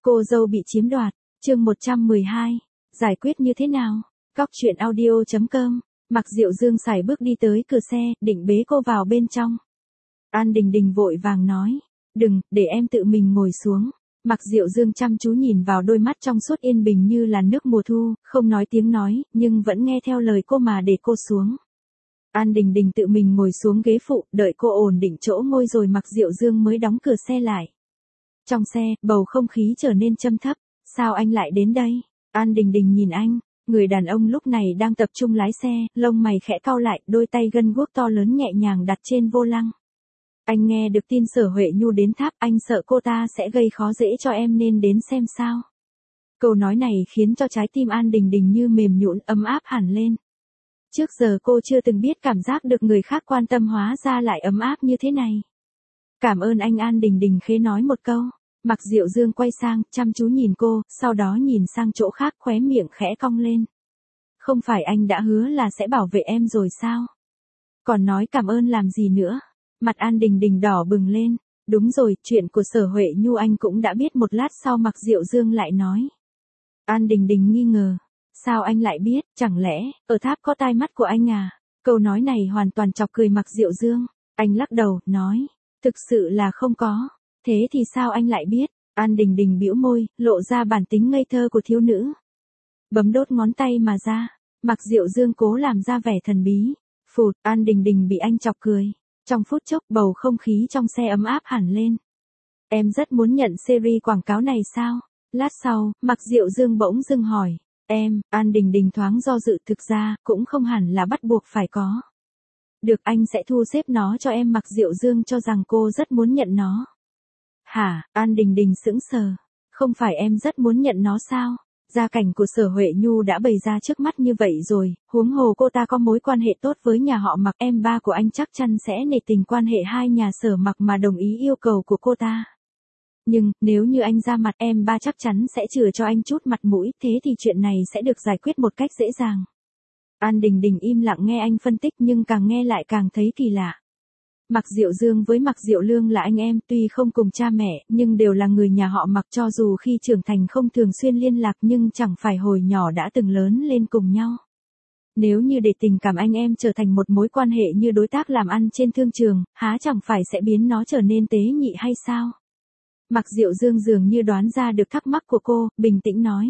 Cô dâu bị chiếm đoạt, chương 112, giải quyết như thế nào? Cóc truyện audio.com, Mạc Diệu Dương sải bước đi tới cửa xe, định bế cô vào bên trong. An Đình Đình vội vàng nói, đừng, để em tự mình ngồi xuống. Mạc Diệu Dương chăm chú nhìn vào đôi mắt trong suốt yên bình như là nước mùa thu, không nói tiếng nói, nhưng vẫn nghe theo lời cô mà để cô xuống. An Đình Đình tự mình ngồi xuống ghế phụ, đợi cô ổn định chỗ ngồi rồi Mạc Diệu Dương mới đóng cửa xe lại. Trong xe, bầu không khí trở nên trầm thấp. Sao anh lại đến đây? An Đình Đình nhìn anh, người đàn ông lúc này đang tập trung lái xe, lông mày khẽ cau lại, đôi tay gân guốc to lớn nhẹ nhàng đặt trên vô lăng. Anh nghe được tin Sở Huệ Nhu đến tháp, anh sợ cô ta sẽ gây khó dễ cho em nên đến xem sao. Câu nói này khiến cho trái tim An Đình Đình như mềm nhũn, ấm áp hẳn lên. Trước giờ cô chưa từng biết cảm giác được người khác quan tâm hóa ra lại ấm áp như thế này. Cảm ơn anh. An Đình Đình khẽ nói một câu. Mạc Diệu Dương quay sang, chăm chú nhìn cô, sau đó nhìn sang chỗ khác, khóe miệng khẽ cong lên. Không phải anh đã hứa là sẽ bảo vệ em rồi sao? Còn nói cảm ơn làm gì nữa? Mặt An Đình Đình đỏ bừng lên. Đúng rồi, chuyện của Sở Huệ Nhu anh cũng đã biết. Một lát sau Mạc Diệu Dương lại nói. An Đình Đình nghi ngờ. Sao anh lại biết, chẳng lẽ, ở tháp có tai mắt của anh à? Câu nói này hoàn toàn chọc cười Mạc Diệu Dương. Anh lắc đầu, nói. Thực sự là không có. Thế thì sao anh lại biết? An Đình Đình bĩu môi, lộ ra bản tính ngây thơ của thiếu nữ. Bấm đốt ngón tay mà ra. Mạc Diệu Dương cố làm ra vẻ thần bí. Phụt, An Đình Đình bị anh chọc cười. Trong phút chốc bầu không khí trong xe ấm áp hẳn lên. Em rất muốn nhận series quảng cáo này sao? Lát sau, Mạc Diệu Dương bỗng dưng hỏi. Em, An Đình Đình thoáng do dự, thực ra, cũng không hẳn là bắt buộc phải có. Được, anh sẽ thu xếp nó cho em. Mạc Diệu Dương cho rằng cô rất muốn nhận nó. Hả? An Đình Đình sững sờ. Không phải em rất muốn nhận nó sao? Gia cảnh của Sở Huệ Nhu đã bày ra trước mắt như vậy rồi, huống hồ cô ta có mối quan hệ tốt với nhà họ Mạc, em ba của anh chắc chắn sẽ nể tình quan hệ hai nhà Sở Mạc mà đồng ý yêu cầu của cô ta. Nhưng, nếu như anh ra mặt, em ba chắc chắn sẽ chừa cho anh chút mặt mũi, thế thì chuyện này sẽ được giải quyết một cách dễ dàng. An Đình Đình im lặng nghe anh phân tích nhưng càng nghe lại càng thấy kỳ lạ. Mạc Diệu Dương với Mạc Diệu Lương là anh em, tuy không cùng cha mẹ, nhưng đều là người nhà họ Mạc, cho dù khi trưởng thành không thường xuyên liên lạc nhưng chẳng phải hồi nhỏ đã từng lớn lên cùng nhau. Nếu như để tình cảm anh em trở thành một mối quan hệ như đối tác làm ăn trên thương trường, há chẳng phải sẽ biến nó trở nên tế nhị hay sao? Mạc Diệu Dương dường như đoán ra được thắc mắc của cô, bình tĩnh nói.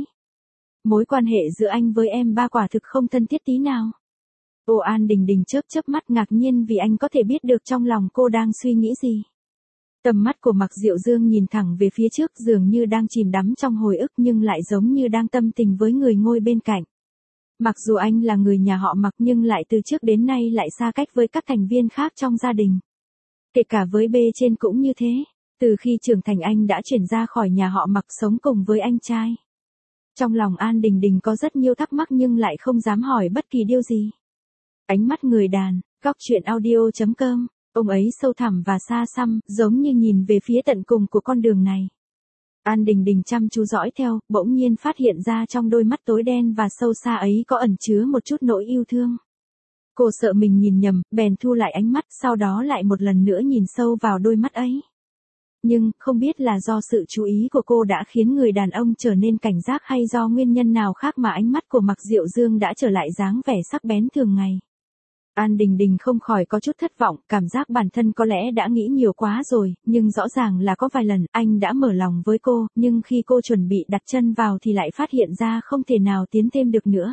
Mối quan hệ giữa anh với em ba quả thực không thân thiết tí nào. Ô, An Đình Đình chớp chớp mắt ngạc nhiên vì anh có thể biết được trong lòng cô đang suy nghĩ gì. Tầm mắt của Mạc Diệu Dương nhìn thẳng về phía trước, dường như đang chìm đắm trong hồi ức nhưng lại giống như đang tâm tình với người ngồi bên cạnh. Mặc dù anh là người nhà họ Mạc nhưng lại từ trước đến nay lại xa cách với các thành viên khác trong gia đình. Kể cả với bê trên cũng như thế. Từ khi trưởng thành anh đã chuyển ra khỏi nhà họ Mạc sống cùng với anh trai. Trong lòng An Đình Đình có rất nhiều thắc mắc nhưng lại không dám hỏi bất kỳ điều gì. Ánh mắt người đàn, Cóc truyện audio.com, ông ấy sâu thẳm và xa xăm, giống như nhìn về phía tận cùng của con đường này. An Đình Đình chăm chú dõi theo, bỗng nhiên phát hiện ra trong đôi mắt tối đen và sâu xa ấy có ẩn chứa một chút nỗi yêu thương. Cô sợ mình nhìn nhầm, bèn thu lại ánh mắt, sau đó lại một lần nữa nhìn sâu vào đôi mắt ấy. Nhưng, không biết là do sự chú ý của cô đã khiến người đàn ông trở nên cảnh giác hay do nguyên nhân nào khác mà ánh mắt của Mạc Diệu Dương đã trở lại dáng vẻ sắc bén thường ngày. An Đình Đình không khỏi có chút thất vọng, cảm giác bản thân có lẽ đã nghĩ nhiều quá rồi, nhưng rõ ràng là có vài lần anh đã mở lòng với cô, nhưng khi cô chuẩn bị đặt chân vào thì lại phát hiện ra không thể nào tiến thêm được nữa.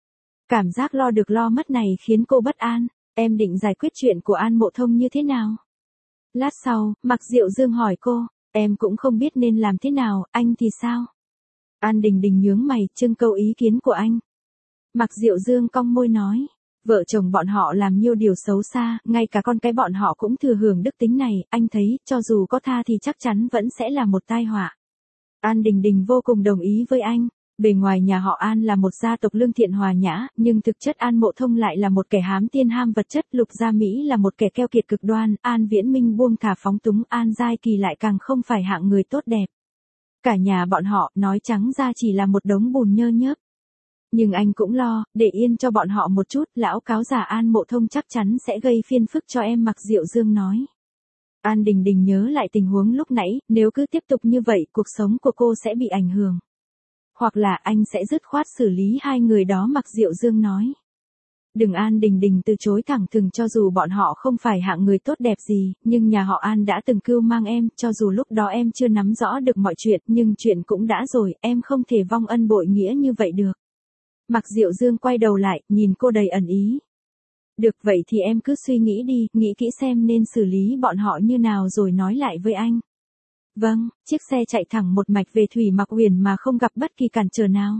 Cảm giác lo được lo mất này khiến cô bất an. Em định giải quyết chuyện của An Mộ Thông như thế nào? Lát sau, Mạc Diệu Dương hỏi cô, em cũng không biết nên làm thế nào, anh thì sao? An Đình Đình nhướng mày, trưng cầu ý kiến của anh. Mạc Diệu Dương cong môi nói, vợ chồng bọn họ làm nhiều điều xấu xa, ngay cả con cái bọn họ cũng thừa hưởng đức tính này, anh thấy, cho dù có tha thì chắc chắn vẫn sẽ là một tai họa. An Đình Đình vô cùng đồng ý với anh. Bề ngoài nhà họ An là một gia tộc lương thiện hòa nhã, nhưng thực chất An Mộ Thông lại là một kẻ hám tiền ham vật chất, Lục Gia Mỹ là một kẻ keo kiệt cực đoan, An Viễn Minh buông thả phóng túng, An Giai Kỳ lại càng không phải hạng người tốt đẹp. Cả nhà bọn họ, nói trắng ra chỉ là một đống bùn nhơ nhớp. Nhưng anh cũng lo, để yên cho bọn họ một chút, lão cáo già An Mộ Thông chắc chắn sẽ gây phiền phức cho em. Mạc Diệu Dương nói. An Đình Đình nhớ lại tình huống lúc nãy, nếu cứ tiếp tục như vậy cuộc sống của cô sẽ bị ảnh hưởng. Hoặc là anh sẽ dứt khoát xử lý hai người đó. Mạc Diệu Dương nói. Đừng. An Đình Đình từ chối thẳng thừng, cho dù bọn họ không phải hạng người tốt đẹp gì, nhưng nhà họ An đã từng cưu mang em, cho dù lúc đó em chưa nắm rõ được mọi chuyện, nhưng chuyện cũng đã rồi, em không thể vong ân bội nghĩa như vậy được. Mạc Diệu Dương quay đầu lại, nhìn cô đầy ẩn ý. Được, vậy thì em cứ suy nghĩ đi, nghĩ kỹ xem nên xử lý bọn họ như nào rồi nói lại với anh. Vâng. Chiếc xe chạy thẳng một mạch về Thủy Mặc Uyển mà không gặp bất kỳ cản trở nào.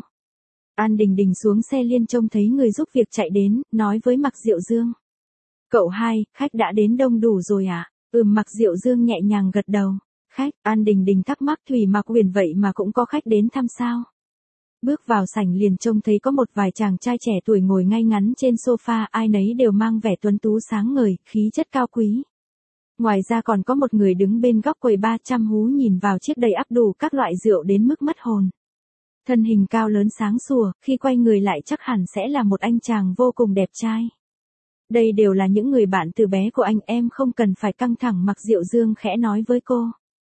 An Đình Đình xuống xe liền trông thấy người giúp việc chạy đến, nói với Mạc Diệu Dương. Cậu hai, khách đã đến đông đủ rồi à? Mạc Diệu Dương nhẹ nhàng gật đầu. Khách? An Đình Đình thắc mắc. Thủy Mặc Uyển vậy mà cũng có khách đến thăm sao? Bước vào sảnh liền trông thấy có một vài chàng trai trẻ tuổi ngồi ngay ngắn trên sofa, ai nấy đều mang vẻ tuấn tú sáng ngời, khí chất cao quý. Ngoài ra còn có một người đứng bên góc quầy bar chăm chú nhìn vào chiếc đầy ắp đủ các loại rượu đến mức mất hồn. Thân hình cao lớn sáng sủa, khi quay người lại chắc hẳn sẽ là một anh chàng vô cùng đẹp trai. Đây đều là những người bạn từ bé của anh, em không cần phải căng thẳng. Mạc Diệu Dương khẽ nói với cô.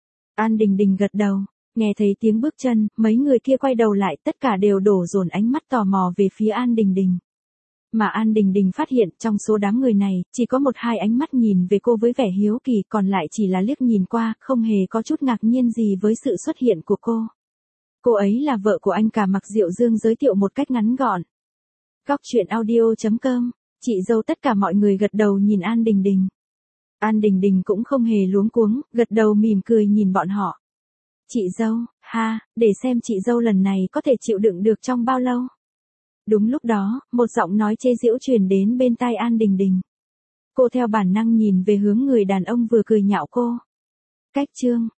An Đình Đình gật đầu. Nghe thấy tiếng bước chân, mấy người kia quay đầu lại, tất cả đều đổ dồn ánh mắt tò mò về phía An Đình Đình. Mà An Đình Đình phát hiện trong số đám người này, chỉ có một hai ánh mắt nhìn về cô với vẻ hiếu kỳ, còn lại chỉ là liếc nhìn qua, không hề có chút ngạc nhiên gì với sự xuất hiện của cô. Cô ấy là vợ của anh cả. Mạc Diệu Dương giới thiệu một cách ngắn gọn. Góc truyện audio.com, chị dâu. Tất cả mọi người gật đầu nhìn An Đình Đình. An Đình Đình cũng không hề luống cuống, gật đầu mỉm cười nhìn bọn họ. Chị dâu, ha, để xem chị dâu lần này có thể chịu đựng được trong bao lâu. Đúng lúc đó, một giọng nói chế giễu truyền đến bên tai An Đình Đình. Cô theo bản năng nhìn về hướng người đàn ông vừa cười nhạo cô. Cách chương